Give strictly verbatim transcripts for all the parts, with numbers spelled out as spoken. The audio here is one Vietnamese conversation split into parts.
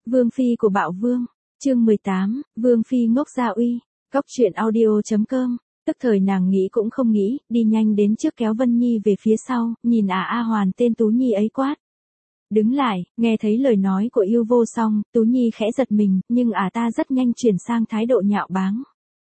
Vương phi của Bạo Vương, chương mười tám, Vương phi ngốc gia uy, cóc truyện audio chấm com. Tức thời nàng nghĩ cũng không nghĩ, đi nhanh đến trước kéo Vân Nhi về phía sau, nhìn ả A Hoàn tên Tú Nhi ấy quát. Đứng lại, nghe thấy lời nói của Yêu Vô Song, Tú Nhi khẽ giật mình, nhưng ả ta rất nhanh chuyển sang thái độ nhạo báng.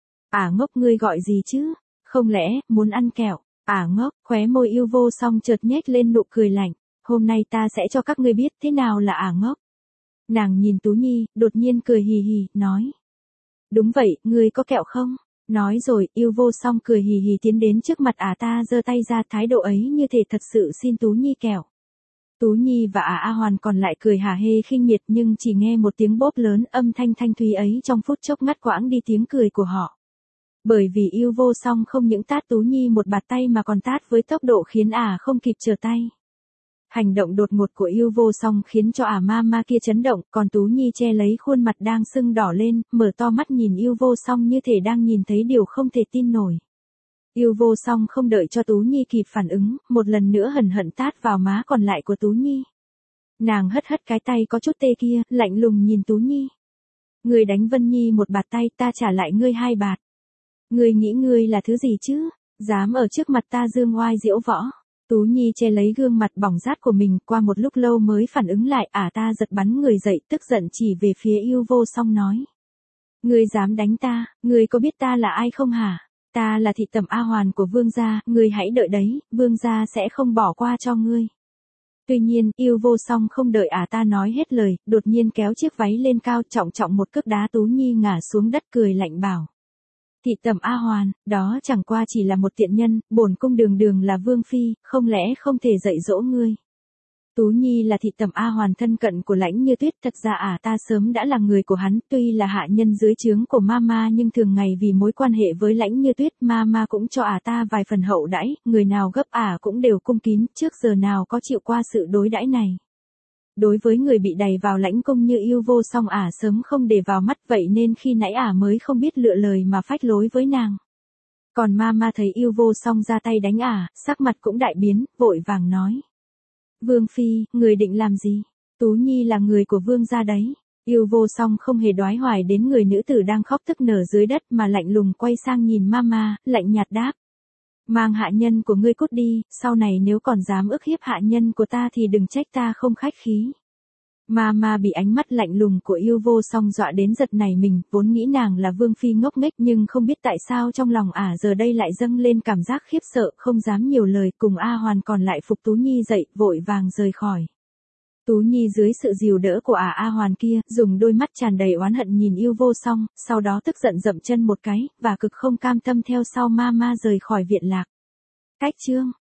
Ả ngốc ngươi gọi gì chứ? Không lẽ, muốn ăn kẹo? Ả ngốc, khóe môi Yêu Vô Song chợt nhếch lên nụ cười lạnh. Hôm nay ta sẽ cho các ngươi biết thế nào là ả ngốc. Nàng nhìn Tú Nhi, đột nhiên cười hì hì, nói. Đúng vậy, ngươi có kẹo không? Nói rồi, Yêu Vô Song cười hì hì tiến đến trước mặt ả ta giơ tay ra, thái độ ấy như thể thật sự xin Tú Nhi kẹo. Tú Nhi và ả A Hoàn còn lại cười hả hê khinh miệt, nhưng chỉ nghe một tiếng bốp lớn, âm thanh thanh thúy ấy trong phút chốc ngắt quãng đi tiếng cười của họ. Bởi vì Yêu Vô Song không những tát Tú Nhi một bạt tay mà còn tát với tốc độ khiến ả không kịp trở tay. Hành động đột ngột của Yêu Vô Song khiến cho ả ma ma kia chấn động, còn Tú Nhi che lấy khuôn mặt đang sưng đỏ lên, mở to mắt nhìn Yêu Vô Song như thể đang nhìn thấy điều không thể tin nổi. Yêu Vô Song không đợi cho Tú Nhi kịp phản ứng, một lần nữa hận hận tát vào má còn lại của Tú Nhi. Nàng hất hất cái tay có chút tê kia, lạnh lùng nhìn Tú Nhi. Ngươi đánh Vân Nhi một bạt tay, ta trả lại ngươi hai bạt. Ngươi nghĩ ngươi là thứ gì chứ? Dám ở trước mặt ta dương oai diễu võ. Tú Nhi che lấy gương mặt bỏng rát của mình, qua một lúc lâu mới phản ứng lại, ả ta giật bắn người dậy, tức giận chỉ về phía Yêu Vô Song nói. Ngươi dám đánh ta, ngươi có biết ta là ai không hả? Ta là thị tẩm A Hoàn của Vương gia, ngươi hãy đợi đấy, Vương gia sẽ không bỏ qua cho ngươi. Tuy nhiên, Yêu Vô Song không đợi ả ta nói hết lời, đột nhiên kéo chiếc váy lên cao, trọng trọng một cước đá Tú Nhi ngã xuống đất, cười lạnh bảo. Thị tẩm A Hoàn, đó chẳng qua chỉ là một tiện nhân, bổn cung đường đường là Vương phi, không lẽ không thể dạy dỗ ngươi. Tú Nhi là thị tẩm A Hoàn thân cận của Lãnh Như Tuyết, thật ra ả ta sớm đã là người của hắn, tuy là hạ nhân dưới trướng của Mama nhưng thường ngày vì mối quan hệ với Lãnh Như Tuyết, Mama cũng cho ả ta vài phần hậu đãi, người nào gấp ả cũng đều cung kín, trước giờ nào có chịu qua sự đối đãi này. Đối với người bị đày vào lãnh cung như Yêu Vô Song ả sớm không để vào mắt, vậy nên khi nãy ả mới không biết lựa lời mà phách lối với nàng. Còn Mama thấy Yêu Vô Song ra tay đánh ả, sắc mặt cũng đại biến, vội vàng nói. Vương phi, người định làm gì? Tú Nhi là người của Vương gia đấy. Yêu Vô Song không hề đoái hoài đến người nữ tử đang khóc tức nở dưới đất mà lạnh lùng quay sang nhìn Mama, lạnh nhạt đáp. Mang hạ nhân của ngươi cút đi, sau này nếu còn dám ức hiếp hạ nhân của ta thì đừng trách ta không khách khí. Mama bị ánh mắt lạnh lùng của Yêu Vô Song dọa đến giật nảy mình, vốn nghĩ nàng là Vương phi ngốc nghếch nhưng không biết tại sao trong lòng ả giờ đây lại dâng lên cảm giác khiếp sợ, không dám nhiều lời, cùng A Hoàn còn lại phục Tú Nhi dậy, vội vàng rời khỏi. Tú Nhi dưới sự dìu đỡ của ả A Hoàn kia, dùng đôi mắt tràn đầy oán hận nhìn Yêu Vô Song, sau đó tức giận dậm chân một cái, và cực không cam tâm theo sau Mama rời khỏi viện lạc. Cách chương